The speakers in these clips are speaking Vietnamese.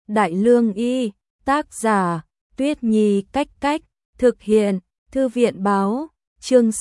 Đại Lương Y, tác giả, Tuyết Nhi Cách Cách, thực hiện, Thư viện Báo, chương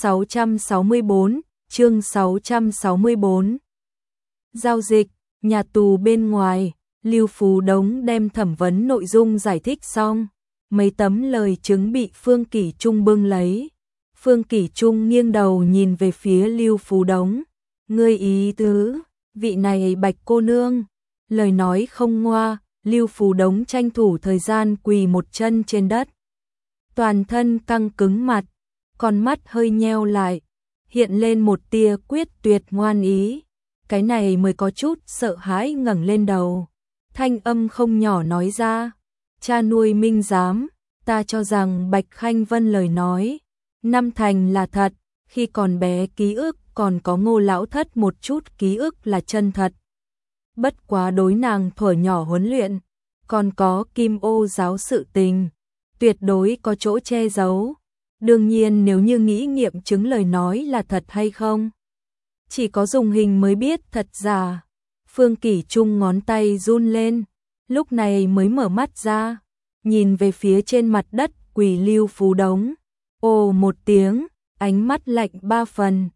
664. Giao dịch, nhà tù bên ngoài, Lưu Phú Đống đem thẩm vấn nội dung giải thích xong, mấy tấm lời chứng bị Phương Kỷ Trung bưng lấy. Phương Kỷ Trung nghiêng đầu nhìn về phía Lưu Phú Đống, ngươi ý tứ, vị này Bạch cô nương, lời nói không ngoa. Lưu Phú Đống tranh thủ thời gian quỳ một chân trên đất. Toàn thân căng cứng mặt, con mắt hơi nheo lại, hiện lên một tia quyết tuyệt ngoan ý. Cái này mới có chút sợ hãi ngẩng lên đầu. Thanh âm không nhỏ nói ra, cha nuôi minh giám, ta cho rằng Bạch Khanh Vân lời nói, năm thành là thật, khi còn bé ký ức còn có Ngô lão thất một chút ký ức là chân thật. Bất quá đối nàng thuở nhỏ huấn luyện, còn có Kim Ô giáo sự tình, tuyệt đối có chỗ che giấu. Đương nhiên nếu như nghĩ nghiệm chứng lời nói là thật hay không, chỉ có dùng hình mới biết thật giả. Phương Kỷ Trung ngón tay run lên, lúc này mới mở mắt ra, nhìn về phía trên mặt đất quỳ Lưu Phú Đống. Ồ một tiếng, ánh mắt lạnh ba phần.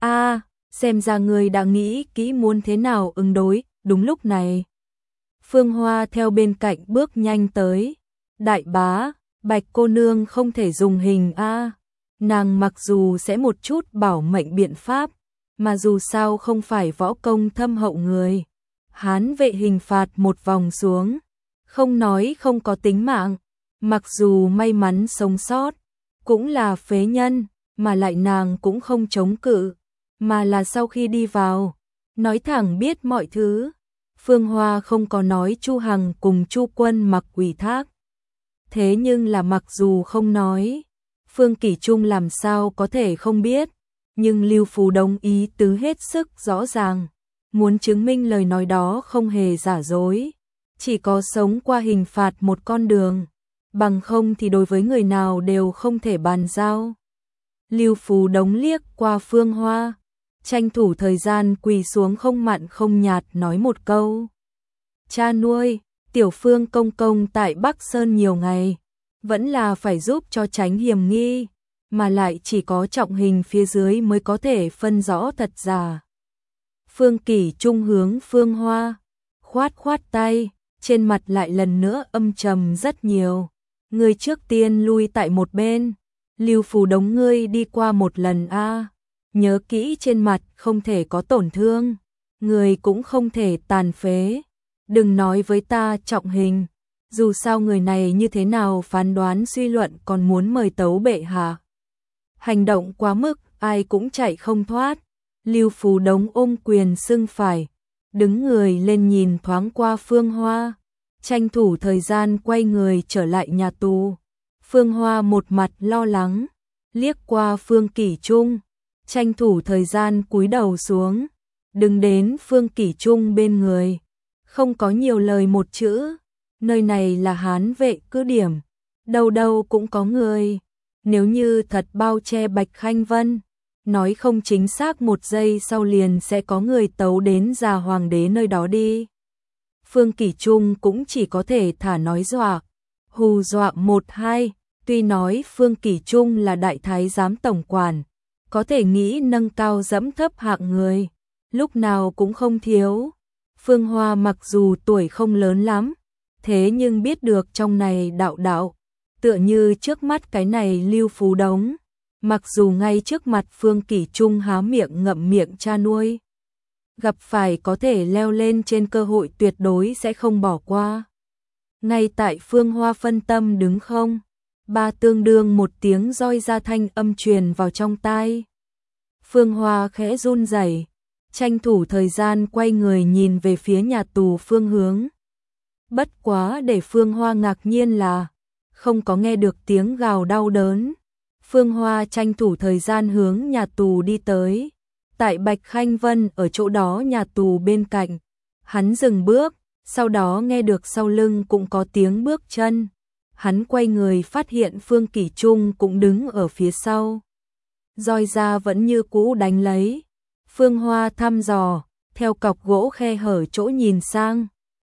Xem ra người đã nghĩ kỹ muốn thế nào ứng đối. Đúng lúc này, Phương Hoa theo bên cạnh bước nhanh tới. Đại bá, Bạch cô nương không thể dùng hình a. Nàng mặc dù sẽ một chút bảo mệnh biện pháp, mà dù sao không phải võ công thâm hậu người. Hán vệ hình phạt một vòng xuống, không nói không có tính mạng, mặc dù may mắn sống sót, cũng là phế nhân, mà lại nàng cũng không chống cự, mà là sau khi đi vào, nói thẳng biết mọi thứ. Phương Hoa không có nói Chu Hằng cùng Chu Quân mặc ủy thác. Thế nhưng là mặc dù không nói, Phương Kỷ Trung làm sao có thể không biết, nhưng Lưu Phú Đống ý tứ hết sức rõ ràng, muốn chứng minh lời nói đó không hề giả dối, chỉ có sống qua hình phạt một con đường, bằng không thì đối với người nào đều không thể bàn giao. Lưu Phú Đống liếc qua Phương Hoa, tranh thủ thời gian quỳ xuống không mặn không nhạt nói một câu. Cha nuôi, Tiểu Phương công công tại Bắc Sơn nhiều ngày, vẫn là phải giúp cho tránh hiểm nghi, mà lại chỉ có trọng hình phía dưới mới có thể phân rõ thật giả. Phương Kỷ Trung hướng Phương Hoa, khoát khoát tay, trên mặt lại lần nữa âm trầm rất nhiều. Ngươi trước tiên lui tại một bên, Lưu Phú Đống ngươi đi qua một lần a. Nhớ kỹ trên mặt không thể có tổn thương, người cũng không thể tàn phế. Đừng nói với ta trọng hình, dù sao người này như thế nào phán đoán suy luận còn muốn mời tấu bệ hạ. Hành động quá mức, ai cũng chạy không thoát. Lưu Phú Đống ôm quyền xưng phải, đứng người lên nhìn thoáng qua Phương Hoa, tranh thủ thời gian quay người trở lại nhà tù. Phương Hoa một mặt lo lắng, liếc qua Phương Kỷ Trung, tranh thủ thời gian cúi đầu xuống, đứng đến Phương Kỷ Trung bên người, không có nhiều lời một chữ. Nơi này là Hán vệ cứ điểm, đâu đâu cũng có người, nếu như thật bao che Bạch Khanh Vân, nói không chính xác một giây sau liền sẽ có người tấu đến già hoàng đế nơi đó đi. Phương Kỷ Trung cũng chỉ có thể thả nói dọa, hù dọa một hai. Tuy nói Phương Kỷ Trung là đại thái giám tổng quản, có thể nghĩ nâng cao dẫm thấp hạng người, lúc nào cũng không thiếu. Phương Hoa mặc dù tuổi không lớn lắm, thế nhưng biết được trong này đạo, tựa như trước mắt cái này Lưu Phú Đống, mặc dù ngay trước mặt Phương Kỷ Trung há miệng ngậm miệng cha nuôi, gặp phải có thể leo lên trên cơ hội tuyệt đối sẽ không bỏ qua. Ngay tại Phương Hoa phân tâm đứng không, ba tương đương một tiếng roi ra thanh âm truyền vào trong tai. Phương Hoa khẽ run rẩy, tranh thủ thời gian quay người nhìn về phía nhà tù phương hướng. Bất quá để Phương Hoa ngạc nhiên là không có nghe được tiếng gào đau đớn. Phương Hoa tranh thủ thời gian hướng nhà tù đi tới. Tại Bạch Khanh Vân ở chỗ đó nhà tù bên cạnh, hắn dừng bước, sau đó nghe được sau lưng cũng có tiếng bước chân. Hắn quay người phát hiện Phương Kỷ Trung cũng đứng ở phía sau. Roi ra vẫn như cũ đánh lấy. Phương Hoa thăm dò, theo cọc gỗ khe hở chỗ nhìn sang,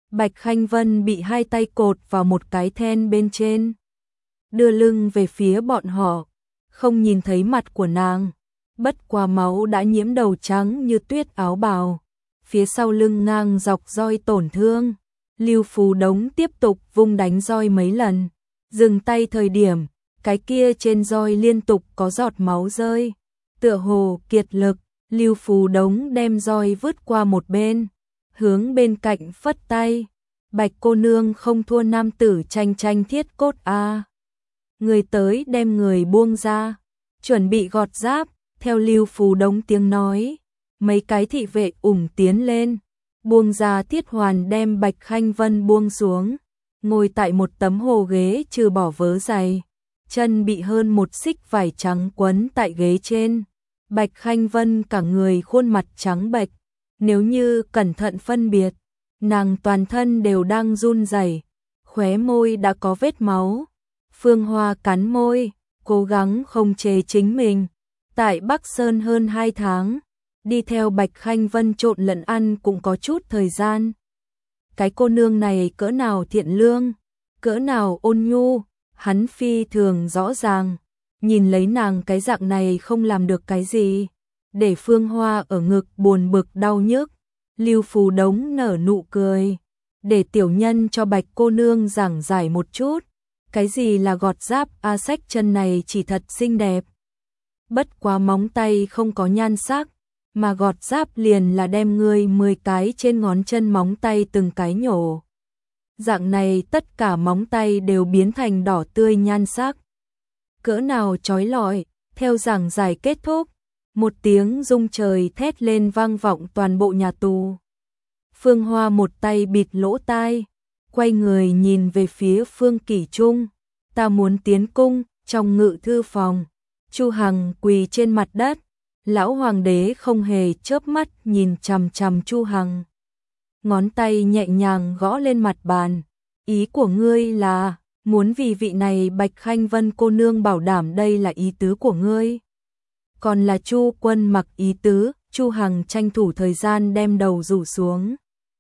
Bạch Khanh Vân bị hai tay cột vào một cái then bên trên, đưa lưng về phía bọn họ, không nhìn thấy mặt của nàng. Bất quá máu đã nhiễm đầu trắng như tuyết áo bào, phía sau lưng ngang dọc roi tổn thương. Lưu Phú Đống tiếp tục vung đánh roi mấy lần, dừng tay thời điểm, cái kia trên roi liên tục có giọt máu rơi, tựa hồ kiệt lực. Lưu Phú Đống đem roi vứt qua một bên, hướng bên cạnh phất tay. Bạch cô nương không thua nam tử tranh tranh thiết cốt a. Người tới đem người buông ra, chuẩn bị gọt giáp. Theo Lưu Phú Đống tiếng nói, mấy cái thị vệ tiến lên, buông ra thiết hoàn đem Bạch Khanh Vân buông xuống, ngồi tại một tấm hồ ghế trừ bỏ vớ giày, chân bị hơn một xích vải trắng quấn tại ghế trên. Bạch Khanh Vân cả người khuôn mặt trắng bệch, nếu như cẩn thận phân biệt, nàng toàn thân đều đang run rẩy, khóe môi đã có vết máu. Phương Hoa cắn môi, cố gắng không chế chính mình. Tại Bắc Sơn hơn 2 tháng, đi theo Bạch Khanh Vân trộn lẫn ăn cũng có chút thời gian. Cái cô nương này cỡ nào thiện lương, cỡ nào ôn nhu, hắn phi thường rõ ràng. Nhìn lấy nàng cái dạng này không làm được cái gì, để Phương Hoa ở ngực buồn bực đau nhức. Lưu Phú Đống nở nụ cười, để tiểu nhân cho Bạch cô nương giảng giải một chút, cái gì là gọt giáp. A Sách chân này chỉ thật xinh đẹp, bất quá móng tay không có nhan sắc, mà gọt giáp liền là đem ngươi 10 cái trên ngón chân móng tay từng cái nhổ. Dạng này tất cả móng tay đều biến thành đỏ tươi nhan sắc, cỡ nào chói lọi. Theo giảng giải kết thúc, một tiếng rung trời thét lên vang vọng toàn bộ nhà tù. Phương Hoa một tay bịt lỗ tai, quay người nhìn về phía Phương Kỷ Trung. Ta muốn tiến cung. Trong ngự thư phòng, Chu Hằng quỳ trên mặt đất, lão hoàng đế không hề chớp mắt nhìn chằm chằm Chu Hằng. Ngón tay nhẹ nhàng gõ lên mặt bàn. Ý của ngươi là muốn vì vị này Bạch Khanh Vân cô nương bảo đảm, đây là ý tứ của ngươi? Còn là Chu Quân mặc ý tứ? Chu Hằng tranh thủ thời gian đem đầu rủ xuống,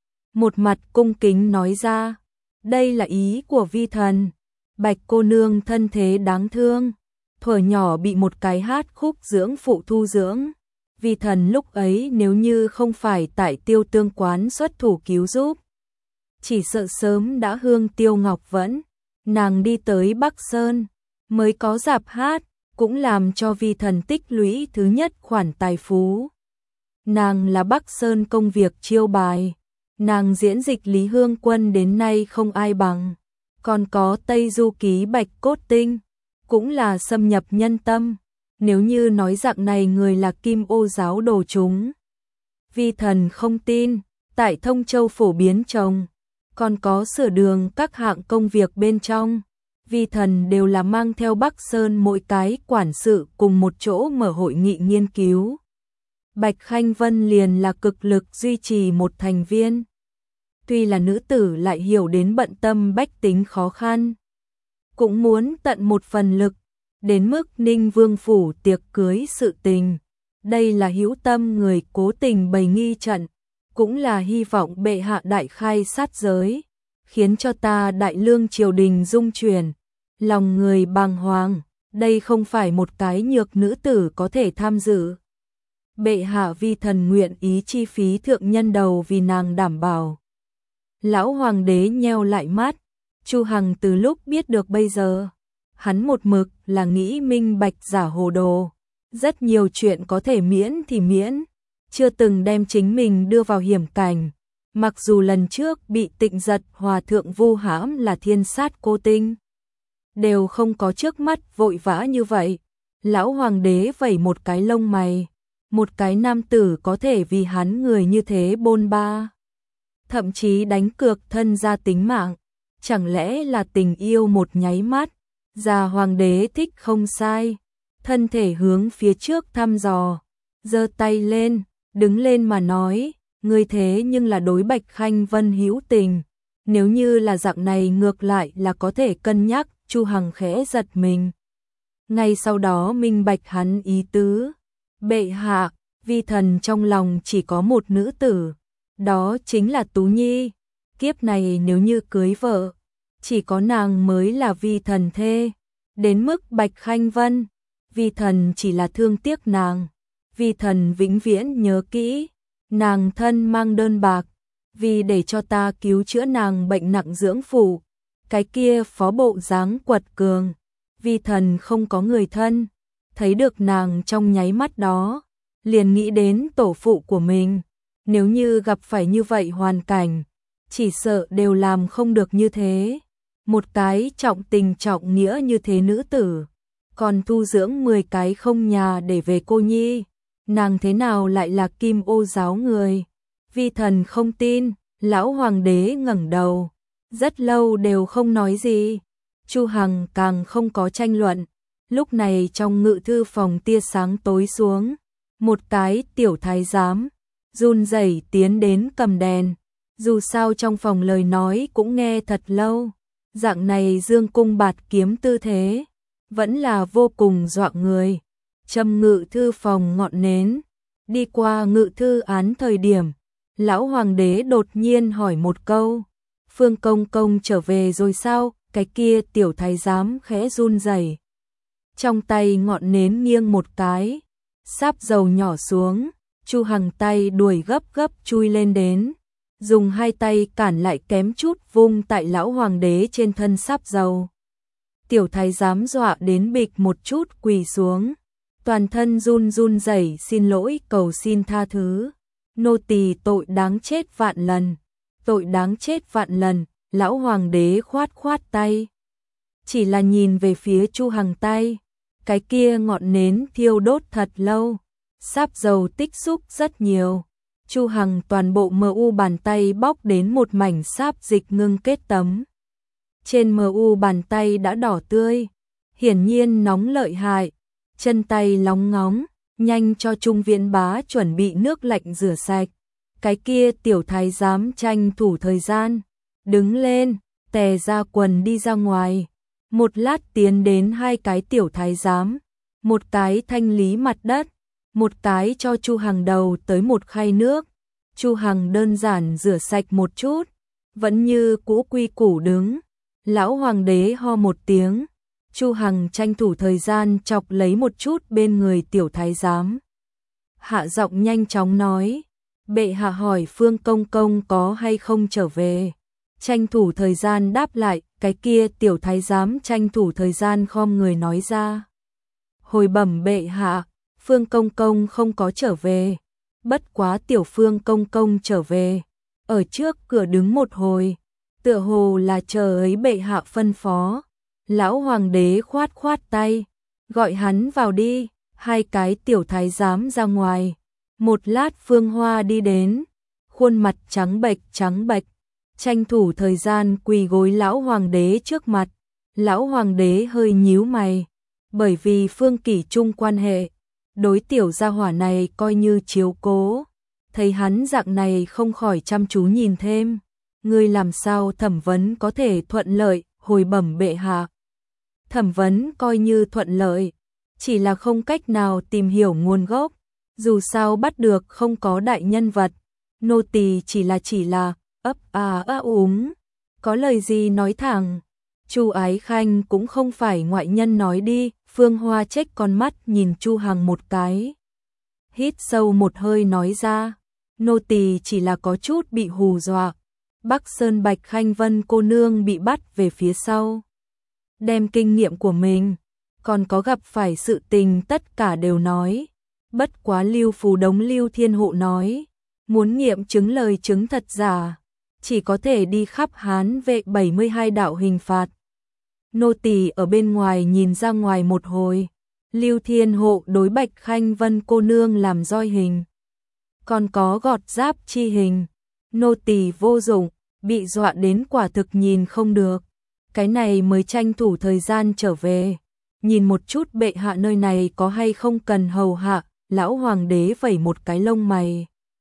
một mặt cung kính nói ra, đây là ý của vi thần. Bạch cô nương thân thế đáng thương, thuở nhỏ bị một cái hát khúc dưỡng phụ thu dưỡng. Vi thần lúc ấy nếu như không phải tại Tiêu Tương quán xuất thủ cứu giúp, chỉ sợ sớm đã hương tiêu ngọc vẫn. Nàng đi tới Bắc Sơn mới có dạp hát, cũng làm cho vi thần tích lũy thứ nhất khoản tài phú. Nàng là Bắc Sơn công việc chiêu bài, nàng diễn dịch Lý Hương Quân đến nay không ai bằng. Còn có Tây Du Ký Bạch Cốt Tinh, cũng là xâm nhập nhân tâm. Nếu như nói dạng này người là Kim Ô giáo đồ chúng, vi thần không tin. Tại Thông Châu phổ biến trồng, còn có sửa đường các hạng công việc bên trong, vi thần đều là mang theo Bắc Sơn mỗi cái quản sự cùng một chỗ mở hội nghị nghiên cứu. Bạch Khanh Vân liền là cực lực duy trì một thành viên. Tuy là nữ tử lại hiểu đến bận tâm bách tính khó khăn, cũng muốn tận một phần lực, đến mức Ninh Vương phủ tiệc cưới sự tình. Đây là hữu tâm người cố tình bày nghi trận, cũng là hy vọng bệ hạ đại khai sát giới, khiến cho ta đại lương triều đình rung chuyển, lòng người bàng hoàng. Đây không phải một cái nhược nữ tử có thể tham dự. Bệ hạ vi thần nguyện ý chi phí thượng nhân đầu vì nàng đảm bảo. Lão hoàng đế nheo lại mắt, Chu Hằng từ lúc biết được bây giờ, hắn một mực là nghĩ minh bạch giả hồ đồ, rất nhiều chuyện có thể miễn thì miễn, chưa từng đem chính mình đưa vào hiểm cảnh. Mặc dù lần trước bị Tịnh Giật hòa thượng vu hãm là thiên sát cô tinh, đều không có trước mắt vội vã như vậy. Lão hoàng đế vẩy một cái lông mày, một cái nam tử có thể vì hắn người như thế bôn ba, thậm chí đánh cược thân ra tính mạng, chẳng lẽ là tình yêu một nháy mắt? Già hoàng đế thích không sai, thân thể hướng phía trước thăm dò, giơ tay lên, đứng lên mà nói, ngươi thế nhưng là đối Bạch Khanh Vân hữu tình, nếu như là dạng này ngược lại là có thể cân nhắc. Chu Hằng khẽ giật mình, ngay sau đó minh bạch hắn ý tứ. Bệ hạ, vi thần trong lòng chỉ có một nữ tử, đó chính là Tú Nhi. kiếp này nếu như cưới vợ, chỉ có nàng mới là vi thần thê. Đến mức Bạch Khanh Vân, vi thần chỉ là thương tiếc nàng, vi thần vĩnh viễn nhớ kỹ, nàng thân mang đơn bạc, vì để cho ta cứu chữa nàng bệnh nặng dưỡng phụ, cái kia phó bộ dáng quật cường, vi thần không có người thân, thấy được nàng trong nháy mắt đó, liền nghĩ đến tổ phụ của mình, nếu như gặp phải như vậy hoàn cảnh, chỉ sợ đều làm không được như thế. Một cái trọng tình trọng nghĩa như thế nữ tử, còn thu dưỡng 10 cái không nhà để về cô nhi, nàng thế nào lại là Kim Ô giáo người? Vi thần không tin. Lão hoàng đế ngẩng đầu, rất lâu đều không nói gì. Chu Hằng càng không có tranh luận. Lúc này trong ngự thư phòng tia sáng tối xuống, một cái tiểu thái giám run rẩy tiến đến cầm đèn. Dù sao trong phòng lời nói cũng nghe thật lâu, dạng này dương cung bạt kiếm tư thế, vẫn là vô cùng dọa người. Châm ngự thư phòng ngọn nến, đi qua ngự thư án thời điểm, lão hoàng đế đột nhiên hỏi một câu, Phương công công trở về rồi sao? Cái kia tiểu thái giám khẽ run rẩy, trong tay ngọn nến nghiêng một cái, sáp dầu nhỏ xuống. Chu Hằng tay đuổi gấp gấp chui lên đến, dùng hai tay cản lại kém chút vung tại lão hoàng đế trên thân sáp dầu. Tiểu thái giám dọa đến bịch một chút quỳ xuống, toàn thân run run rẩy xin lỗi cầu xin tha thứ. Nô tỳ tội đáng chết vạn lần, tội đáng chết vạn lần. Lão hoàng đế khoát khoát tay, chỉ là nhìn về phía Chu Hằng tay, cái kia ngọn nến thiêu đốt thật lâu, sáp dầu tích xúc rất nhiều. Chu Hằng toàn bộ MU bàn tay bóc đến một mảnh sáp dịch ngưng kết tấm. Trên MU bàn tay đã đỏ tươi, hiển nhiên nóng lợi hại, chân tay lóng ngóng, nhanh cho Trung Viễn Bá chuẩn bị nước lạnh rửa sạch. Cái kia tiểu thái giám tranh thủ thời gian, đứng lên, tè ra quần đi ra ngoài. Một lát tiến đến hai cái tiểu thái giám, một cái thanh lý mặt đất, một cái cho Chu Hằng đầu tới một khay nước. Chu Hằng đơn giản rửa sạch một chút, vẫn như cũ quy củ đứng. Lão hoàng đế ho một tiếng, Chu Hằng tranh thủ thời gian chọc lấy một chút bên người tiểu thái giám. Hạ giọng nhanh chóng nói, bệ hạ hỏi Phương công công có hay không trở về. Tranh thủ thời gian đáp lại, cái kia tiểu thái giám tranh thủ thời gian khom người nói ra. Hồi bẩm bệ hạ, Phương công công không có trở về. Bất quá tiểu Phương công công trở về, ở trước cửa đứng một hồi, tựa hồ là chờ ấy bệ hạ phân phó. Lão hoàng đế khoát khoát tay, gọi hắn vào đi. Hai cái tiểu thái giám ra ngoài. Một lát Phương Hoa đi đến, khuôn mặt trắng bệch, tranh thủ thời gian quỳ gối lão hoàng đế trước mặt. Lão hoàng đế hơi nhíu mày, bởi vì Phương Kỷ Trung quan hệ, đối tiểu gia hỏa này coi như chiếu cố. Thấy hắn dạng này không khỏi chăm chú nhìn thêm. Ngươi làm sao thẩm vấn có thể thuận lợi? Hồi bẩm bệ hạ, thẩm vấn coi như thuận lợi, chỉ là không cách nào tìm hiểu nguồn gốc. Dù sao bắt được không có đại nhân vật, nô tỳ chỉ là ấp úng, có lời gì nói thẳng. Chu Ái Khanh cũng không phải ngoại nhân nói đi. Phương Hoa chếch con mắt nhìn Chu Hằng một cái, hít sâu một hơi nói ra, nô tỳ chỉ là có chút bị hù dọa. Bắc Sơn Bạch Khanh Vân cô nương bị bắt về phía sau, đem kinh nghiệm của mình, còn có gặp phải sự tình tất cả đều nói. Bất quá Lưu Phù Đống Lưu Thiên Hộ nói, muốn nghiệm chứng lời chứng thật giả, chỉ có thể đi khắp Hán Vệ 72 đạo hình phạt. Nô tỳ ở bên ngoài nhìn ra ngoài một hồi, Lưu Thiên Hộ đối Bạch Khanh Vân cô nương làm roi hình, còn có gọt giáp chi hình. Nô tỳ vô dụng, bị dọa đến quả thực nhìn không được, cái này mới tranh thủ thời gian trở về, nhìn một chút bệ hạ nơi này có hay không cần hầu hạ. Lão hoàng đế vẩy một cái lông mày.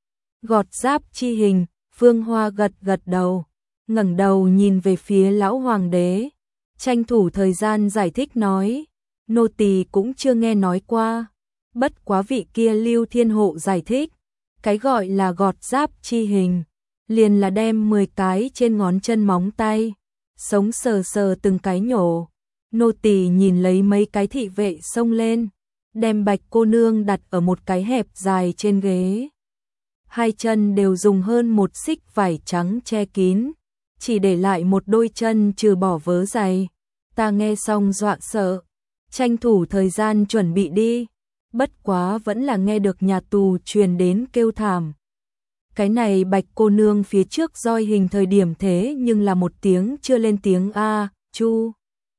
Gọt giáp chi hình. Phương Hoa gật đầu, ngẩng đầu nhìn về phía lão hoàng đế, tranh thủ thời gian giải thích nói, nô tỳ cũng chưa nghe nói qua. Bất quá vị kia Lưu Thiên Hộ giải thích, cái gọi là gọt giáp chi hình liền là đem 10 cái trên ngón chân móng tay, sống sờ sờ từng cái nhổ. Nô tỳ nhìn lấy mấy cái thị vệ xông lên, đem Bạch cô nương đặt ở một cái hẹp dài trên ghế. Hai chân đều dùng hơn một xích vải trắng che kín, chỉ để lại một đôi chân trừ bỏ vớ giày. Ta nghe xong dọa sợ, tranh thủ thời gian chuẩn bị đi, bất quá vẫn là nghe được nhà tù truyền đến kêu thảm. Cái này Bạch cô nương phía trước roi hình thời điểm thế nhưng là một tiếng chưa lên tiếng a. Chu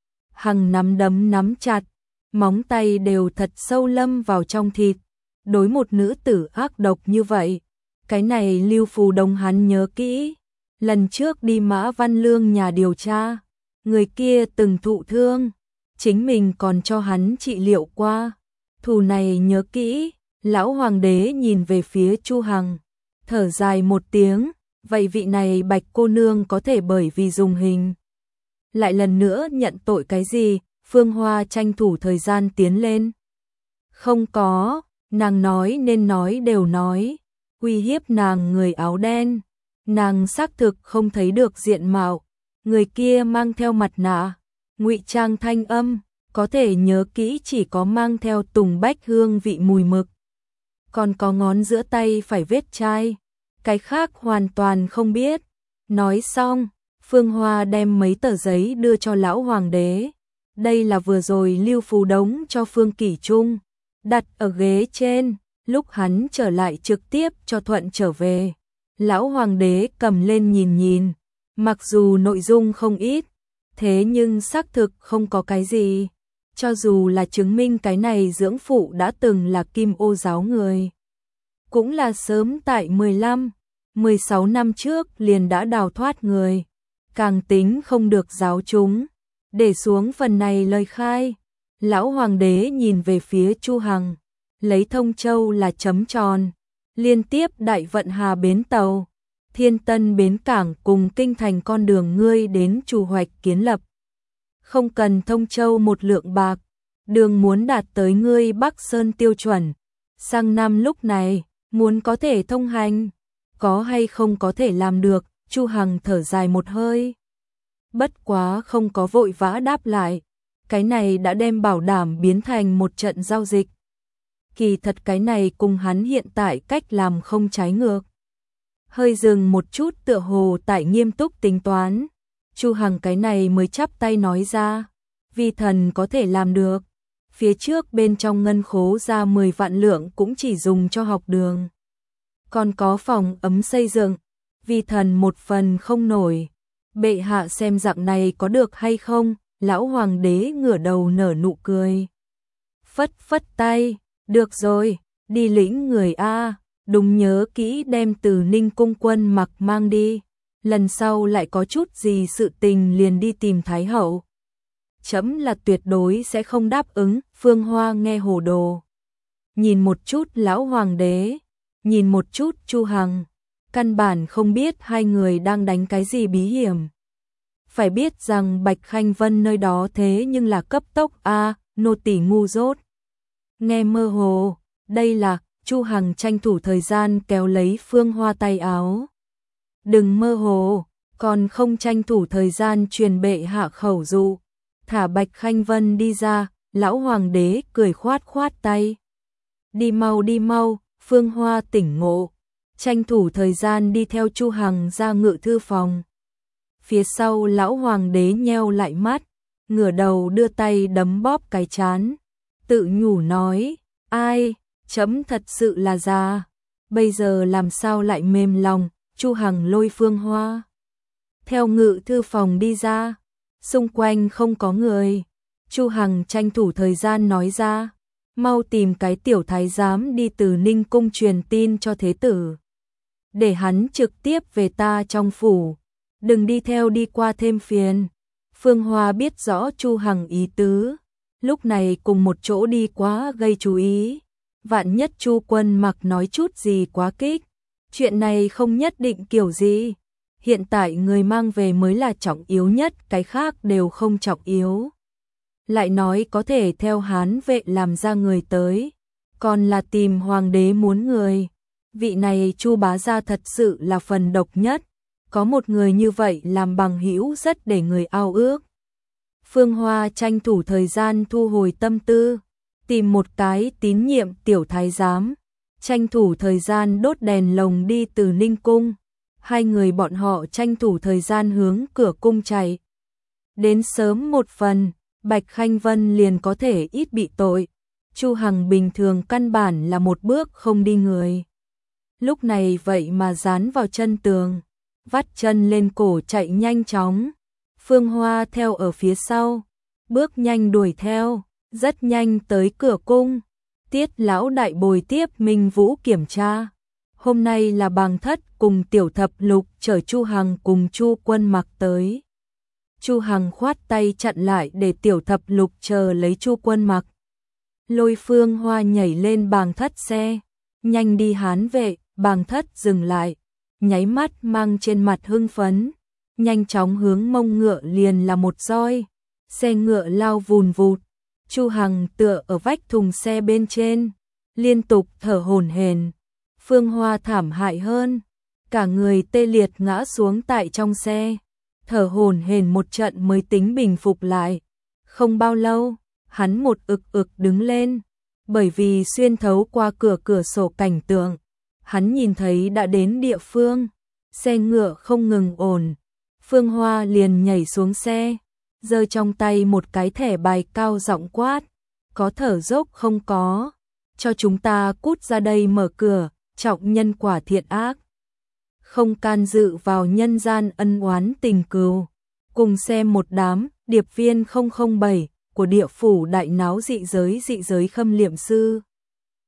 Hằng nắm đấm nắm chặt, móng tay đều thật sâu lâm vào trong thịt. Đối một nữ tử ác độc như vậy, cái này Lưu Phù Đông hắn nhớ kỹ. Lần trước đi Mã Văn Lương nhà điều tra, người kia từng thụ thương, chính mình còn cho hắn trị liệu qua. Thù này nhớ kỹ. Lão hoàng đế nhìn về phía Chu Hằng, thở dài một tiếng, vậy vị này Bạch cô nương có thể bởi vì dùng hình lại lần nữa nhận tội cái gì? Phương Hoa tranh thủ thời gian tiến lên. Không có, nàng nói nên nói đều nói, uy hiếp nàng người áo đen, nàng xác thực không thấy được diện mạo, người kia mang theo mặt nạ, ngụy trang thanh âm, có thể nhớ kỹ chỉ có mang theo tùng bách hương vị mùi mực, còn có ngón giữa tay phải vết chai, cái khác hoàn toàn không biết. Nói xong, Phương Hoa đem mấy tờ giấy đưa cho lão hoàng đế. Đây là vừa rồi Lưu Phù Đống cho Phương Kỷ Trung, đặt ở ghế trên, lúc hắn trở lại trực tiếp cho thuận trở về. Lão hoàng đế cầm lên nhìn nhìn, mặc dù nội dung không ít, thế nhưng xác thực không có cái gì. Cho dù là chứng minh cái này dưỡng phụ đã từng là Kim Ô giáo người, cũng là sớm tại 15, 16 năm trước liền đã đào thoát người, càng tính không được giáo chúng. Để xuống phần này lời khai, lão hoàng đế nhìn về phía Chu Hằng, lấy Thông Châu là chấm tròn, liên tiếp đại vận hà bến tàu, Thiên Tân bến cảng cùng kinh thành con đường ngươi đến chủ hoạch kiến lập. Không cần Thông Châu một lượng bạc, đường muốn đạt tới ngươi Bắc Sơn tiêu chuẩn, sang năm lúc này, muốn có thể thông hành, có hay không có thể làm được? Chu Hằng thở dài một hơi. Bất quá không có vội vã đáp lại, cái này đã đem bảo đảm biến thành một trận giao dịch. Kỳ thật cái này cùng hắn hiện tại cách làm không trái ngược. Hơi dừng một chút tựa hồ tại nghiêm túc tính toán, Chu Hằng cái này mới chắp tay nói ra, vi thần có thể làm được. Phía trước bên trong ngân khố ra 10 vạn lượng cũng chỉ dùng cho học đường. Còn có phòng ấm xây dựng, vi thần một phần không nổi. Bệ hạ xem dạng này có được hay không? Lão hoàng đế ngửa đầu nở nụ cười. Phất phất tay, được rồi, đi lĩnh người a, đúng nhớ kỹ đem Từ Ninh cung quân mặc mang đi, lần sau lại có chút gì sự tình liền đi tìm Thái hậu. Chấm là tuyệt đối sẽ không đáp ứng. Phương Hoa nghe hồ đồ, nhìn một chút lão hoàng đế, nhìn một chút Chu Hằng, căn bản không biết hai người đang đánh cái gì bí hiểm. Phải biết rằng Bạch Khanh Vân nơi đó thế nhưng là cấp tốc a, nô tỳ ngu dốt. Nghe mơ hồ, đây là. Chu Hằng tranh thủ thời gian kéo lấy Phương Hoa tay áo. Đừng mơ hồ, còn không tranh thủ thời gian truyền bệ hạ khẩu dụ, thả Bạch Khanh Vân đi ra. Lão hoàng đế cười khoát khoát tay. Đi mau, Phương Hoa tỉnh ngộ, tranh thủ thời gian đi theo Chu Hằng ra ngự thư phòng. Phía sau lão hoàng đế nheo lại mắt, ngửa đầu đưa tay đấm bóp cái trán, tự nhủ nói, ai, chấm thật sự là già, bây giờ làm sao lại mềm lòng. Chu Hằng lôi Phương Hoa theo ngự thư phòng đi ra, xung quanh không có người. Chu Hằng tranh thủ thời gian nói ra, mau tìm cái tiểu thái giám đi Từ Ninh cung truyền tin cho thế tử, để hắn trực tiếp về ta trong phủ, đừng đi theo đi qua thêm phiền. Phương Hoa biết rõ Chu Hằng ý tứ, lúc này cùng một chỗ đi quá gây chú ý, vạn nhất Chu Quân Mặc nói chút gì quá kích, chuyện này không nhất định kiểu gì. Hiện tại người mang về mới là trọng yếu nhất, cái khác đều không trọng yếu. Lại nói có thể theo Hán vệ làm ra người tới, còn là tìm hoàng đế muốn người. Vị này Chu bá gia thật sự là phần độc nhất, có một người như vậy làm bằng hữu rất để người ao ước. Phương Hoa tranh thủ thời gian thu hồi tâm tư, tìm một cái tín nhiệm tiểu thái giám, tranh thủ thời gian đốt đèn lồng đi từ Ninh cung. Hai người bọn họ tranh thủ thời gian hướng cửa cung chạy. Đến sớm một phần, Bạch Khanh Vân liền có thể ít bị tội. Chu Hằng bình thường căn bản là một bước không đi người. Lúc này vậy mà dán vào chân tường, vắt chân lên cổ chạy nhanh chóng. Phương Hoa theo ở phía sau, bước nhanh đuổi theo, rất nhanh tới cửa cung. Tiết lão đại bồi tiếp Minh Vũ kiểm tra. Hôm nay là Bàng Thất cùng Tiểu Thập Lục chở Chu Hằng cùng Chu Quân Mặc tới. Chu Hằng khoát tay chặn lại để Tiểu Thập Lục chờ lấy Chu Quân Mặc. Lôi Phương Hoa nhảy lên Bàng Thất xe, nhanh đi Hán vệ. Bàng Thất dừng lại, nháy mắt mang trên mặt hưng phấn, nhanh chóng hướng mông ngựa liền là một roi. Xe ngựa lao vùn vụt, Chu Hằng tựa ở vách thùng xe bên trên, liên tục thở hổn hển. Phương Hoa thảm hại hơn, cả người tê liệt ngã xuống tại trong xe, thở hổn hển một trận mới tính bình phục lại. Không bao lâu, hắn một ực đứng lên, bởi vì xuyên thấu qua cửa sổ cảnh tượng, hắn nhìn thấy đã đến địa phương, xe ngựa không ngừng ổn. Phương Hoa liền nhảy xuống xe, giơ trong tay một cái thẻ bài cao giọng quát, có thở dốc không có, cho chúng ta cút ra đây mở cửa, trọng nhân quả thiện ác. Không can dự vào nhân gian ân oán tình cừu, cùng xem một đám điệp viên 007 của địa phủ đại náo dị giới khâm liệm sư.